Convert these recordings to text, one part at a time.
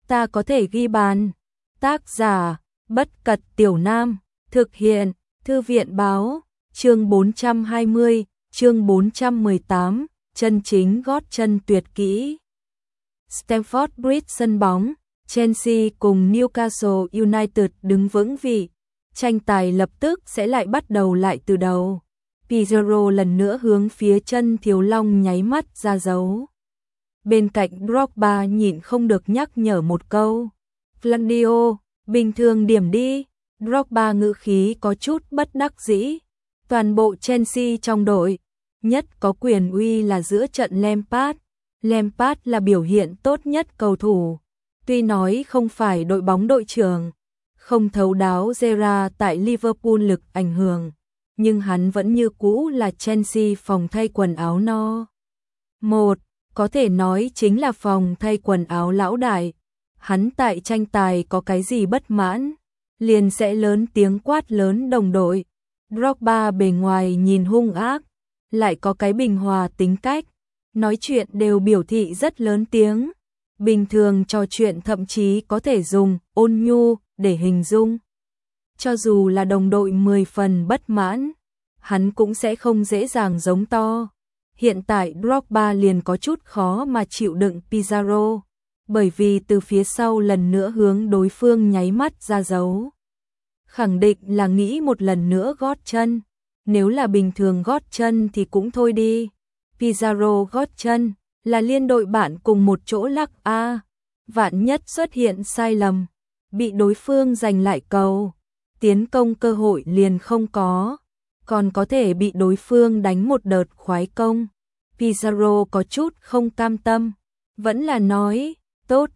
ta có thể ghi bàn. Tác giả, Bất Cật Tiểu Nam, thực hiện, Thư viện Báo, chương 420, chương 418, chân chính gót chân tuyệt kỹ. Stamford Bridge sân bóng, Chelsea cùng Newcastle United đứng vững vị, tranh tài lập tức sẽ lại bắt đầu lại từ đầu. Pizarro lần nữa hướng phía chân Thiếu Long nháy mắt ra dấu. Bên cạnh Drogba nhịn không được nhắc nhở một câu. Flandio, bình thường điểm đi. Drogba ngữ khí có chút bất đắc dĩ. Toàn bộ Chelsea trong đội, nhất có quyền uy là giữa trận Lampard. Lampard là biểu hiện tốt nhất cầu thủ. Tuy nói không phải đội bóng đội trưởng, không thấu đáo Gerrard tại Liverpool lực ảnh hưởng, nhưng hắn vẫn như cũ là Chelsea phòng thay quần áo no. Một, có thể nói chính là phòng thay quần áo lão đại. Hắn tại tranh tài có cái gì bất mãn, liền sẽ lớn tiếng quát lớn đồng đội. Drogba bề ngoài nhìn hung ác, lại có cái bình hòa tính cách, nói chuyện đều biểu thị rất lớn tiếng. Bình thường trò chuyện thậm chí có thể dùng ôn nhu để hình dung. Cho dù là đồng đội 10 phần bất mãn, hắn cũng sẽ không dễ dàng giống to. Hiện tại Drogba liền có chút khó mà chịu đựng Pizarro, bởi vì từ phía sau lần nữa hướng đối phương nháy mắt ra dấu. Khẳng định là nghĩ một lần nữa gót chân, nếu là bình thường gót chân thì cũng thôi đi. Pizarro gót chân là liên đội bạn cùng một chỗ lắc vạn nhất xuất hiện sai lầm, bị đối phương giành lại cầu, tiến công cơ hội liền không có, còn có thể bị đối phương đánh một đợt khoái công. Pizarro có chút không cam tâm, vẫn là nói, tốt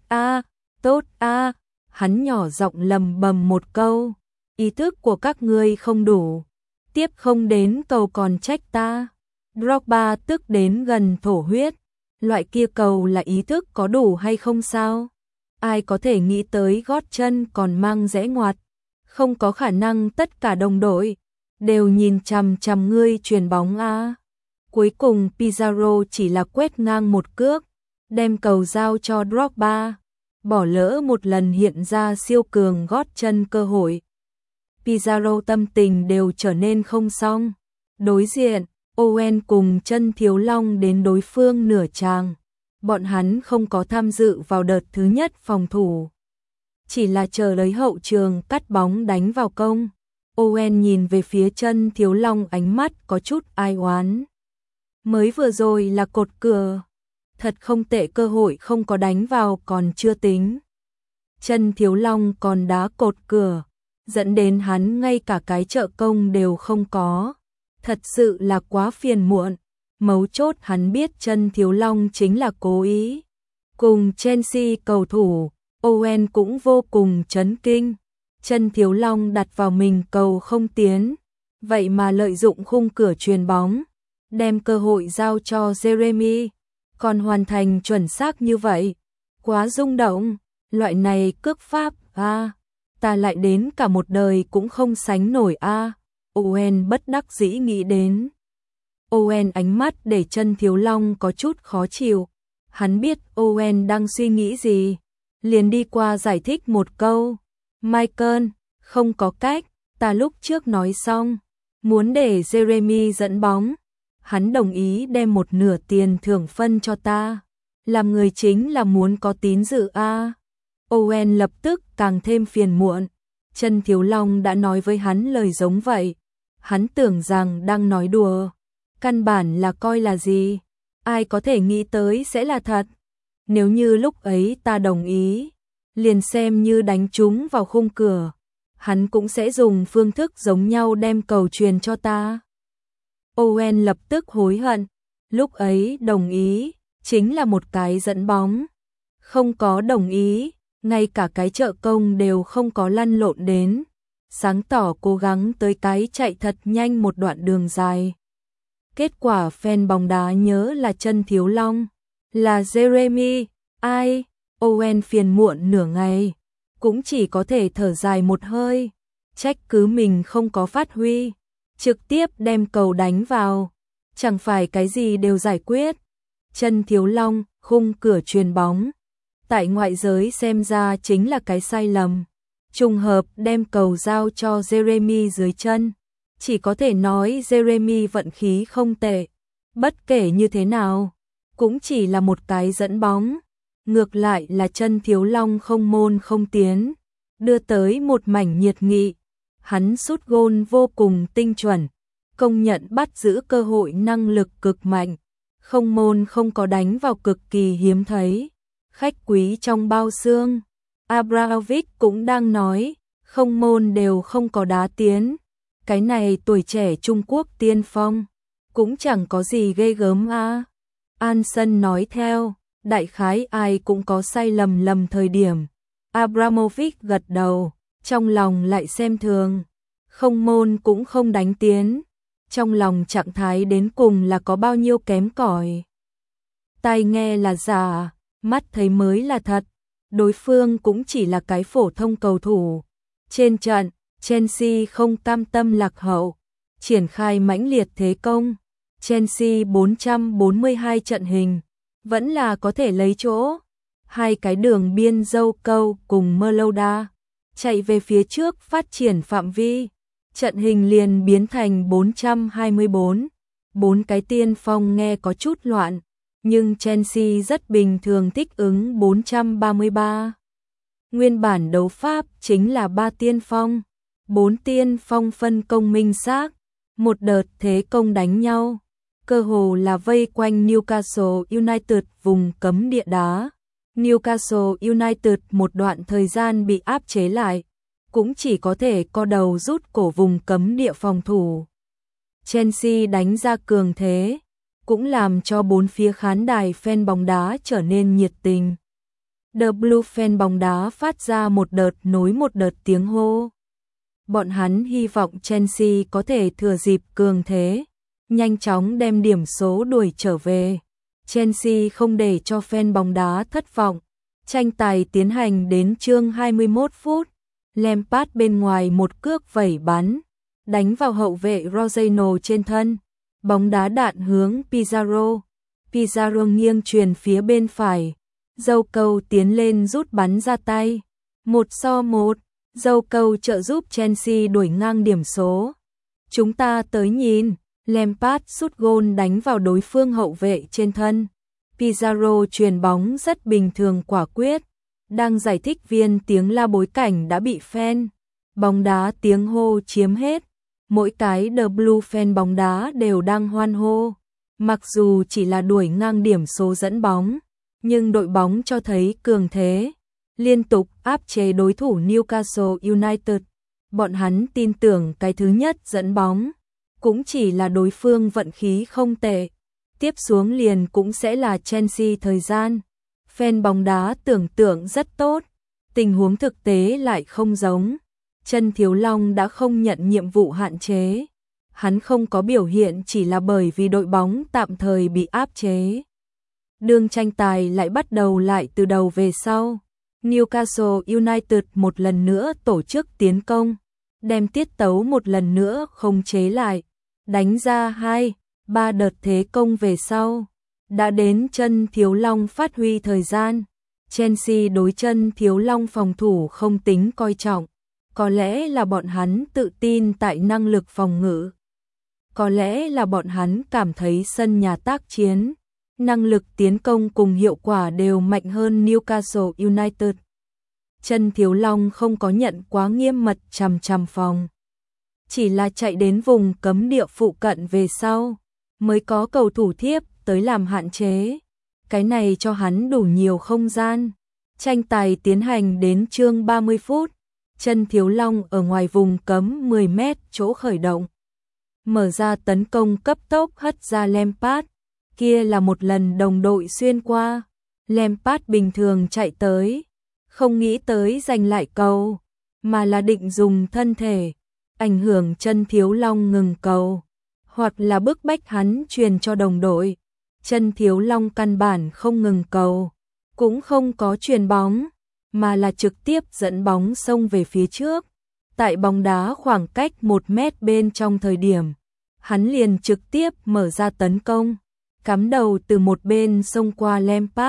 a, hắn nhỏ giọng lầm bầm một câu, ý thức của các ngươi không đủ, tiếp không đến cầu còn trách ta. Drogba tức đến gần thổ huyết, loại kia cầu là ý thức có đủ hay không sao? Ai có thể nghĩ tới gót chân còn mang rẽ ngoặt, không có khả năng tất cả đồng đội đều nhìn chằm chằm ngươi chuyền bóng Cuối cùng Pizarro chỉ là quét ngang một cước, đem cầu giao cho Drogba, bỏ lỡ một lần hiện ra siêu cường gót chân cơ hội. Pizarro tâm tình đều trở nên không xong. Đối diện, Owen cùng chân Thiếu Long đến đối phương nửa tràng. Bọn hắn không có tham dự vào đợt thứ nhất phòng thủ, chỉ là chờ lấy hậu trường cắt bóng đánh vào công. Owen nhìn về phía chân Thiếu Long ánh mắt có chút ai oán. Mới vừa rồi là cột cửa, thật không tệ, cơ hội không có đánh vào còn chưa tính. Chân Thiếu Long còn đá cột cửa, dẫn đến hắn ngay cả cái trợ công đều không có. Thật sự là quá phiền muộn. Mấu chốt hắn biết chân Thiếu Long chính là cố ý. Cùng Chelsea cầu thủ, Owen cũng vô cùng chấn kinh. Chân Thiếu Long đặt vào mình cầu không tiến, vậy mà lợi dụng khung cửa chuyền bóng, đem cơ hội giao cho Jeremy, còn hoàn thành chuẩn xác như vậy. Quá rung động, loại này cước pháp ta lại đến cả một đời cũng không sánh nổi Owen bất đắc dĩ nghĩ đến. Owen ánh mắt để chân Thiếu Long có chút khó chịu. Hắn biết Owen đang suy nghĩ gì, liền đi qua giải thích một câu. Michael, không có cách, ta lúc trước nói xong, muốn để Jeremy dẫn bóng. Hắn đồng ý đem một nửa tiền thưởng phân cho ta. Làm người chính là muốn có tín dự Owen lập tức càng thêm phiền muộn. Chân Thiếu Long đã nói với hắn lời giống vậy. Hắn tưởng rằng đang nói đùa, căn bản là coi là gì, ai có thể nghĩ tới sẽ là thật. Nếu như lúc ấy ta đồng ý, liền xem như đánh trúng vào khung cửa, hắn cũng sẽ dùng phương thức giống nhau đem cầu truyền cho ta. Owen lập tức hối hận, lúc ấy đồng ý chính là một cái dẫn bóng, không có đồng ý, ngay cả cái trợ công đều không có lăn lộn đến. Sáng tỏ cố gắng tới cái chạy thật nhanh một đoạn đường dài. Kết quả fan bóng đá nhớ là chân Thiếu Long, là Jeremy, ai? Owen phiền muộn nửa ngày, cũng chỉ có thể thở dài một hơi, trách cứ mình không có phát huy, trực tiếp đem cầu đánh vào, chẳng phải cái gì đều giải quyết. Chân Thiếu Long, khung cửa chuyền bóng, tại ngoại giới xem ra chính là cái sai lầm. Trùng hợp đem cầu giao cho Jeremy dưới chân. Chỉ có thể nói Jeremy vận khí không tệ. Bất kể như thế nào, cũng chỉ là một cái dẫn bóng. Ngược lại là chân Thiếu Long không môn không tiến, đưa tới một mảnh nhiệt nghị. Hắn sút gôn vô cùng tinh chuẩn, công nhận bắt giữ cơ hội năng lực cực mạnh. Không môn không có đánh vào cực kỳ hiếm thấy. Khách quý trong bao xương, Abramovich cũng đang nói, không môn đều không có đá tiến. Cái này tuổi trẻ Trung Quốc tiên phong, cũng chẳng có gì ghê gớm a. Anson nói theo, đại khái ai cũng có sai lầm thời điểm. Abramovich gật đầu, trong lòng lại xem thường. Không môn cũng không đánh tiến. Trong lòng trạng thái đến cùng là có bao nhiêu kém cỏi. Tai nghe là giả, mắt thấy mới là thật. Đối phương cũng chỉ là cái phổ thông cầu thủ. Trên trận, Chelsea không cam tâm lạc hậu, triển khai mãnh liệt thế công. Chelsea 442 trận hình, vẫn là có thể lấy chỗ. Hai cái đường biên Dâu Câu cùng Melouda chạy về phía trước phát triển phạm vi. Trận hình liền biến thành 424. Bốn cái tiên phong nghe có chút loạn, nhưng Chelsea rất bình thường thích ứng 433. Nguyên bản đấu pháp chính là 3 tiên phong. 4 tiên phong phân công minh xác, một đợt thế công đánh nhau. Cơ hồ là vây quanh Newcastle United vùng cấm địa đá. Newcastle United một đoạn thời gian bị áp chế lại, cũng chỉ có thể co đầu rút cổ vùng cấm địa phòng thủ. Chelsea đánh ra cường thế, cũng làm cho bốn phía khán đài fan bóng đá trở nên nhiệt tình. The Blue fan bóng đá phát ra một đợt nối một đợt tiếng hô. Bọn hắn hy vọng Chelsea có thể thừa dịp cường thế, nhanh chóng đem điểm số đuổi trở về. Chelsea không để cho fan bóng đá thất vọng. Tranh tài tiến hành đến chương 21 phút. Lampard bên ngoài một cước vẩy bắn, đánh vào hậu vệ Rosano trên thân. Bóng đá đạn hướng Pizarro. Pizarro nghiêng chuyền phía bên phải. Dâu Câu tiến lên rút bắn ra tay. 1-1. Dâu Câu trợ giúp Chelsea đuổi ngang điểm số. Chúng ta tới nhìn. Lampard sút gôn đánh vào đối phương hậu vệ trên thân. Pizarro chuyền bóng rất bình thường quả quyết. Đang giải thích viên tiếng la bối cảnh đã bị fan bóng đá tiếng hô chiếm hết. Mỗi cái The Blue fan bóng đá đều đang hoan hô. Mặc dù chỉ là đuổi ngang điểm số dẫn bóng, nhưng đội bóng cho thấy cường thế, liên tục áp chế đối thủ Newcastle United. Bọn hắn tin tưởng cái thứ nhất dẫn bóng cũng chỉ là đối phương vận khí không tệ. Tiếp xuống liền cũng sẽ là Chelsea thời gian. Fan bóng đá tưởng tượng rất tốt, tình huống thực tế lại không giống. Chân Thiếu Long đã không nhận nhiệm vụ hạn chế. Hắn không có biểu hiện chỉ là bởi vì đội bóng tạm thời bị áp chế. Đường tranh tài lại bắt đầu lại từ đầu về sau. Newcastle United một lần nữa tổ chức tiến công, đem tiết tấu một lần nữa khống chế lại, đánh ra 2-3 đợt thế công về sau. Đã đến chân Thiếu Long phát huy thời gian. Chelsea đối chân Thiếu Long phòng thủ không tính coi trọng. Có lẽ là bọn hắn tự tin tại năng lực phòng ngự. Có lẽ là bọn hắn cảm thấy sân nhà tác chiến, năng lực tiến công cùng hiệu quả đều mạnh hơn Newcastle United. Chân Thiếu Long không có nhận quá nghiêm mật chằm phòng. Chỉ là chạy đến vùng cấm địa phụ cận về sau, mới có cầu thủ thiếp tới làm hạn chế. Cái này cho hắn đủ nhiều không gian. Tranh tài tiến hành đến chương 30 phút. Chân Thiếu Long ở ngoài vùng cấm 10 mét chỗ khởi động. Mở ra tấn công cấp tốc hất ra Lampard. Kia là một lần đồng đội xuyên qua. Lampard bình thường chạy tới, không nghĩ tới giành lại cầu, mà là định dùng thân thể, ảnh hưởng chân Thiếu Long ngừng cầu, hoặc là bức bách hắn truyền cho đồng đội. Chân Thiếu Long căn bản không ngừng cầu, cũng không có truyền bóng, mà là trực tiếp dẫn bóng xông về phía trước. Tại bóng đá khoảng cách 1 mét bên trong thời điểm, hắn liền trực tiếp mở ra tấn công, cắm đầu từ một bên xông qua Lampard,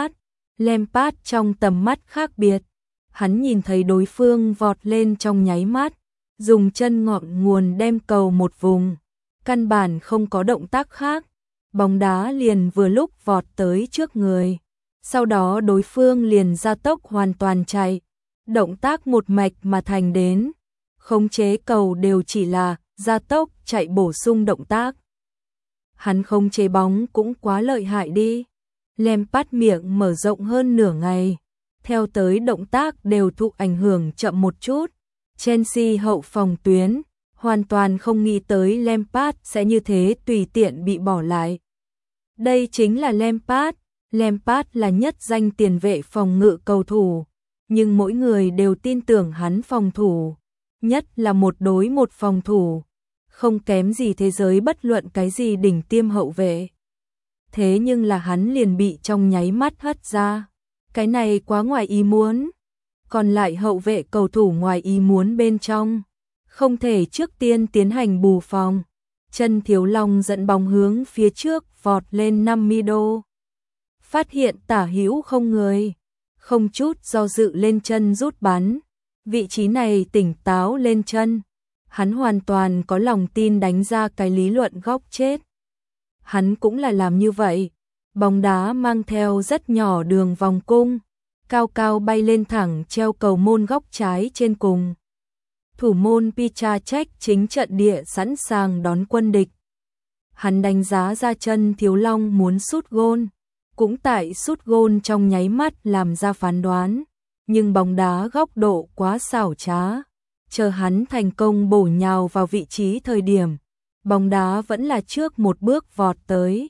Lampard trong tầm mắt khác biệt, hắn nhìn thấy đối phương vọt lên trong nháy mắt, dùng chân ngọn nguồn đem cầu một vùng, căn bản không có động tác khác, bóng đá liền vừa lúc vọt tới trước người. Sau đó đối phương liền gia tốc hoàn toàn chạy, động tác một mạch mà thành đến, khống chế cầu đều chỉ là gia tốc chạy bổ sung động tác. Hắn khống chế bóng cũng quá lợi hại đi. Lampard miệng mở rộng hơn nửa ngày, theo tới động tác đều thụ ảnh hưởng chậm một chút. Chelsea hậu phòng tuyến hoàn toàn không nghĩ tới Lampard sẽ như thế tùy tiện bị bỏ lại. Đây chính là Lampard. Lampard là nhất danh tiền vệ phòng ngự cầu thủ, nhưng mỗi người đều tin tưởng hắn phòng thủ, nhất là một đối một phòng thủ, không kém gì thế giới bất luận cái gì đỉnh tiêm hậu vệ. Thế nhưng là hắn liền bị trong nháy mắt hất ra, cái này quá ngoài ý muốn. Còn lại hậu vệ cầu thủ ngoài ý muốn bên trong, không thể trước tiên tiến hành bù phòng. Chân Thiếu Long dẫn bóng hướng phía trước vọt lên 50 đô. Phát hiện tả hữu không người, không chút do dự lên chân rút bắn. Vị trí này tỉnh táo lên chân, hắn hoàn toàn có lòng tin đánh ra cái lý luận góc chết. Hắn cũng là làm như vậy, bóng đá mang theo rất nhỏ đường vòng cung, cao cao bay lên thẳng treo cầu môn góc trái trên cùng. Thủ môn Piszczek chính trận địa sẵn sàng đón quân địch. Hắn đánh giá ra chân Thiếu Long muốn sút gôn, cũng tại sút gôn trong nháy mắt làm ra phán đoán, nhưng bóng đá góc độ quá xảo trá, chờ hắn thành công bổ nhào vào vị trí thời điểm, bóng đá vẫn là trước một bước vọt tới.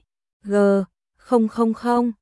G000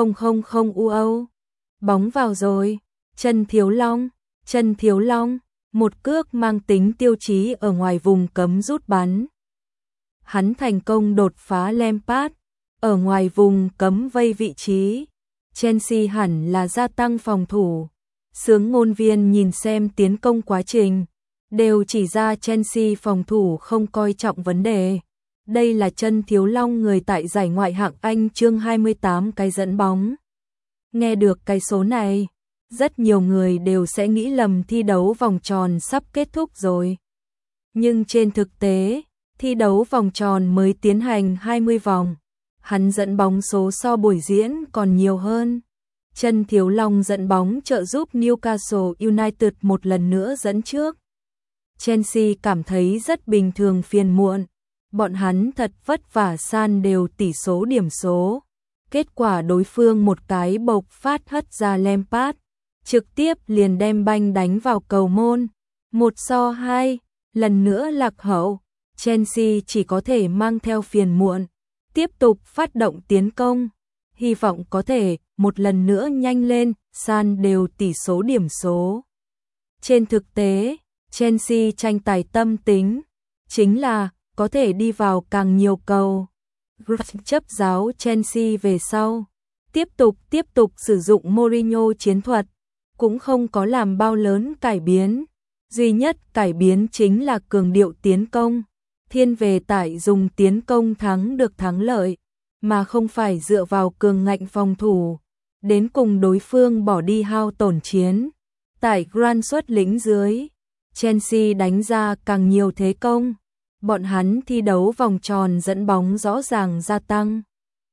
UO. Bóng vào rồi. Chân Thiếu Long, một cước mang tính tiêu chí ở ngoài vùng cấm rút bắn. Hắn thành công đột phá Lampard ở ngoài vùng cấm vây vị trí. Chelsea hẳn là gia tăng phòng thủ. Sướng ngôn viên nhìn xem tiến công quá trình, đều chỉ ra Chelsea phòng thủ không coi trọng vấn đề. Đây là chân Thiếu Long người tại giải Ngoại hạng Anh chương 28 cái dẫn bóng. Nghe được cái số này, rất nhiều người đều sẽ nghĩ lầm thi đấu vòng tròn sắp kết thúc rồi. Nhưng trên thực tế, thi đấu vòng tròn mới tiến hành 20 vòng, hắn dẫn bóng số so buổi diễn còn nhiều hơn. Chân Thiếu Long dẫn bóng trợ giúp Newcastle United một lần nữa dẫn trước. Chelsea cảm thấy rất bình thường phiền muộn, bọn hắn thật vất vả san đều tỷ số điểm số. Kết quả đối phương một cái bộc phát hất ra Lampard, trực tiếp liền đem banh đánh vào cầu môn. 1-2, lần nữa lạc hậu, Chelsea chỉ có thể mang theo phiền muộn, tiếp tục phát động tiến công, hy vọng có thể một lần nữa nhanh lên, san đều tỷ số điểm số. Trên thực tế, Chelsea tranh tài tâm tính, chính là có thể đi vào càng nhiều cầu. Chấp giáo Chelsea về sau, tiếp tục sử dụng Mourinho chiến thuật, cũng không có làm bao lớn cải biến. Duy nhất cải biến chính là cường điệu tiến công, thiên về tại dùng tiến công thắng được thắng lợi, mà không phải dựa vào cường ngạnh phòng thủ, đến cùng đối phương bỏ đi hao tổn chiến. Tại Grant xuất lĩnh dưới, Chelsea đánh ra càng nhiều thế công, bọn hắn thi đấu vòng tròn dẫn bóng rõ ràng gia tăng.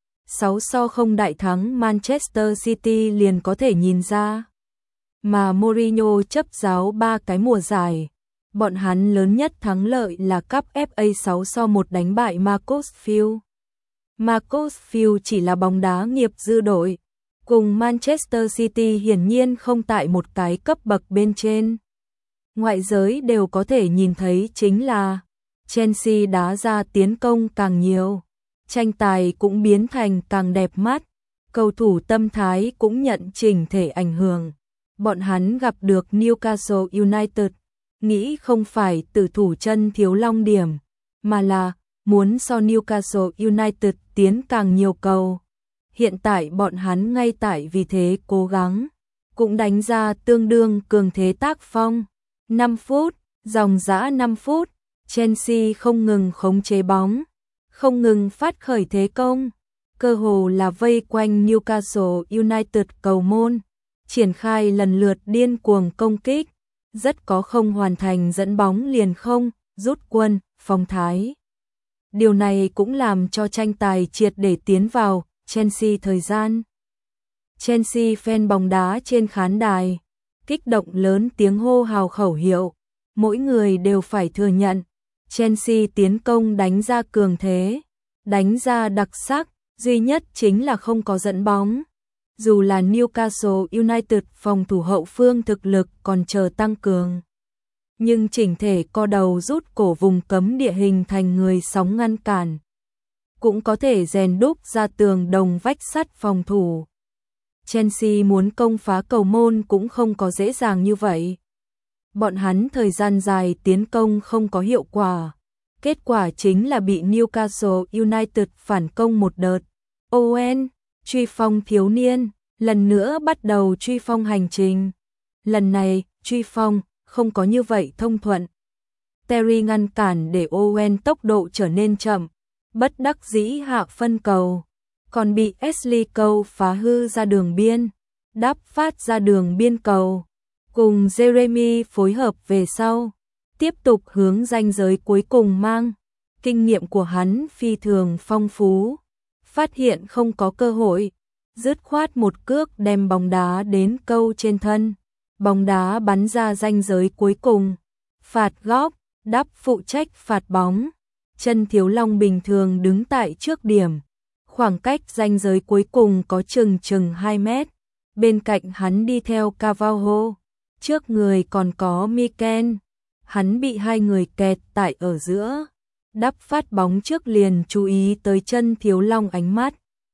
6-0 đại thắng Manchester City liền có thể nhìn ra. Mà Mourinho chấp giáo 3 cái mùa giải, bọn hắn lớn nhất thắng lợi là cúp FA 6-1 đánh bại Macclesfield. Macclesfield chỉ là bóng đá nghiệp dư đội, cùng Manchester City hiển nhiên không tại một cái cấp bậc bên trên. Ngoại giới đều có thể nhìn thấy chính là Chelsea đá ra tiến công càng nhiều, tranh tài cũng biến thành càng đẹp mắt, cầu thủ tâm thái cũng nhận chỉnh thể ảnh hưởng. Bọn hắn gặp được Newcastle United, nghĩ không phải tử thủ chân Thiếu Long điểm, mà là muốn so Newcastle United tiến càng nhiều cầu. Hiện tại bọn hắn ngay tại vì thế cố gắng, cũng đánh ra tương đương cường thế tác phong. 5 phút, dòng dã 5 phút, Chelsea không ngừng khống chế bóng, không ngừng phát khởi thế công. cơ hồ là vây quanh Newcastle United cầu môn, triển khai lần lượt điên cuồng công kích, rất có không hoàn thành dẫn bóng liền không, rút quân, phong thái. Điều này cũng làm cho tranh tài triệt để tiến vào Chelsea thời gian. Chelsea fan bóng đá trên khán đài, kích động lớn tiếng hô hào khẩu hiệu, mỗi người đều phải thừa nhận, Chelsea tiến công đánh ra cường thế, đánh ra đặc sắc, duy nhất chính là không có dẫn bóng. Dù là Newcastle United phòng thủ hậu phương thực lực còn chờ tăng cường, nhưng chỉnh thể co đầu rút cổ vùng cấm địa hình thành người sóng ngăn cản, cũng có thể rèn đúc ra tường đồng vách sắt phòng thủ. Chelsea muốn công phá cầu môn cũng không có dễ dàng như vậy. Bọn hắn thời gian dài tiến công không có hiệu quả, kết quả chính là bị Newcastle United phản công một đợt. Owen, truy phong thiếu niên, lần nữa bắt đầu truy phong hành trình. Lần này, truy phong không có như vậy thông thuận. Terry ngăn cản để Owen tốc độ trở nên chậm, bất đắc dĩ hạ phân cầu, còn bị Ashley Cole phá hư ra đường biên, đáp phát ra đường biên cầu, cùng Jeremy phối hợp về sau, tiếp tục hướng ranh giới cuối cùng mang. Kinh nghiệm của hắn phi thường phong phú, phát hiện không có cơ hội, dứt khoát một cước đem bóng đá đến câu trên thân, bóng đá bắn ra ranh giới cuối cùng, phạt góc, đáp phụ trách phạt bóng. Chân Thiếu Long bình thường đứng tại trước điểm, khoảng cách ranh giới cuối cùng có chừng 2 mét, bên cạnh hắn đi theo Carvalho, trước người còn có Mikel, hắn bị hai người kẹt tại ở giữa. Đáp phát bóng trước liền chú ý tới Chân Thiếu Long, ánh mắt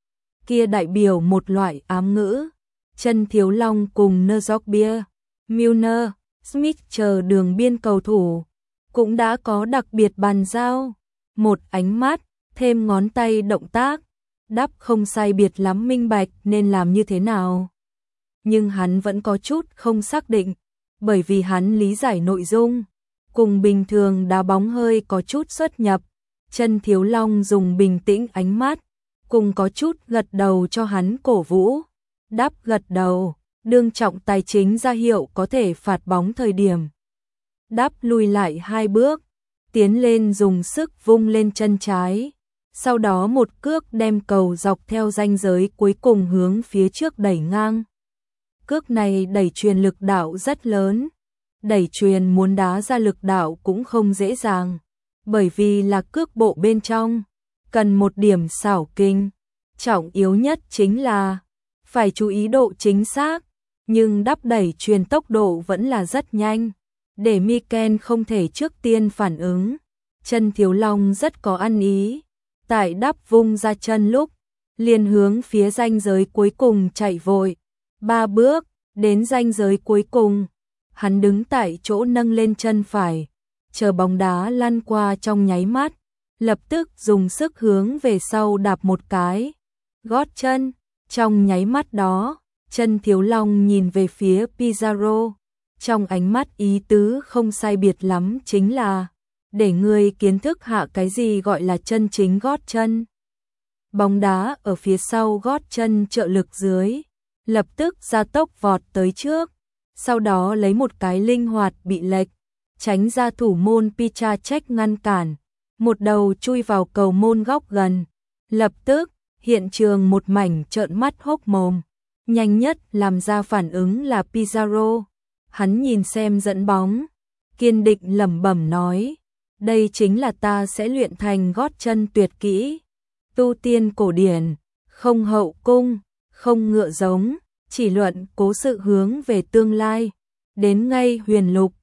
kia đại biểu một loại ám ngữ. Chân Thiếu Long cùng Nerzokbia, Milner, Smith chờ đường biên cầu thủ cũng đã có đặc biệt bàn giao, một ánh mắt, thêm ngón tay động tác, đáp không sai biệt lắm minh bạch nên làm như thế nào. Nhưng hắn vẫn có chút không xác định, bởi vì hắn lý giải nội dung cùng bình thường đá bóng hơi có chút xuất nhập. Chân Thiếu Long dùng bình tĩnh ánh mắt, cùng có chút gật đầu cho hắn cổ vũ. Đáp gật đầu, đương trọng tài chính ra hiệu có thể phạt bóng thời điểm. Đáp lùi lại 2 bước, tiến lên dùng sức vung lên chân trái, sau đó một cước đem cầu dọc theo ranh giới cuối cùng hướng phía trước đẩy ngang. Cước này đẩy truyền lực đạo rất lớn, đẩy truyền muốn đá ra lực đạo cũng không dễ dàng, bởi vì là cước bộ bên trong, cần một điểm xảo kinh, trọng yếu nhất chính là phải chú ý độ chính xác, nhưng đáp đẩy truyền tốc độ vẫn là rất nhanh, để Mikel không thể trước tiên phản ứng. Chân Thiếu Long rất có ăn ý, tại đáp vung ra chân lúc, liền hướng phía ranh giới cuối cùng chạy vội, 3 bước, đến ranh giới cuối cùng, hắn đứng tại chỗ nâng lên chân phải, chờ bóng đá lăn qua trong nháy mắt, lập tức dùng sức hướng về sau đạp một cái, gót chân, trong nháy mắt đó, Chân Thiếu Long nhìn về phía Pizarro, trong ánh mắt ý tứ không sai biệt lắm chính là để người kiến thức hạ cái gì gọi là chân chính gót chân. Bóng đá ở phía sau gót chân trợ lực dưới, lập tức gia tốc vọt tới trước, sau đó lấy một cái linh hoạt bị lệch, tránh ra thủ môn Piszczek ngăn cản, một đầu chui vào cầu môn góc gần. Lập tức, hiện trường một mảnh trợn mắt hốc mồm, nhanh nhất làm ra phản ứng là Pizarro. Hắn nhìn xem dẫn bóng, kiên định lẩm bẩm nói, đây chính là ta sẽ luyện thành gót chân tuyệt kỹ. Tu tiên cổ điển, không hậu cung, không ngựa giống, chỉ luận cố sự hướng về tương lai. Đến ngay huyền lục,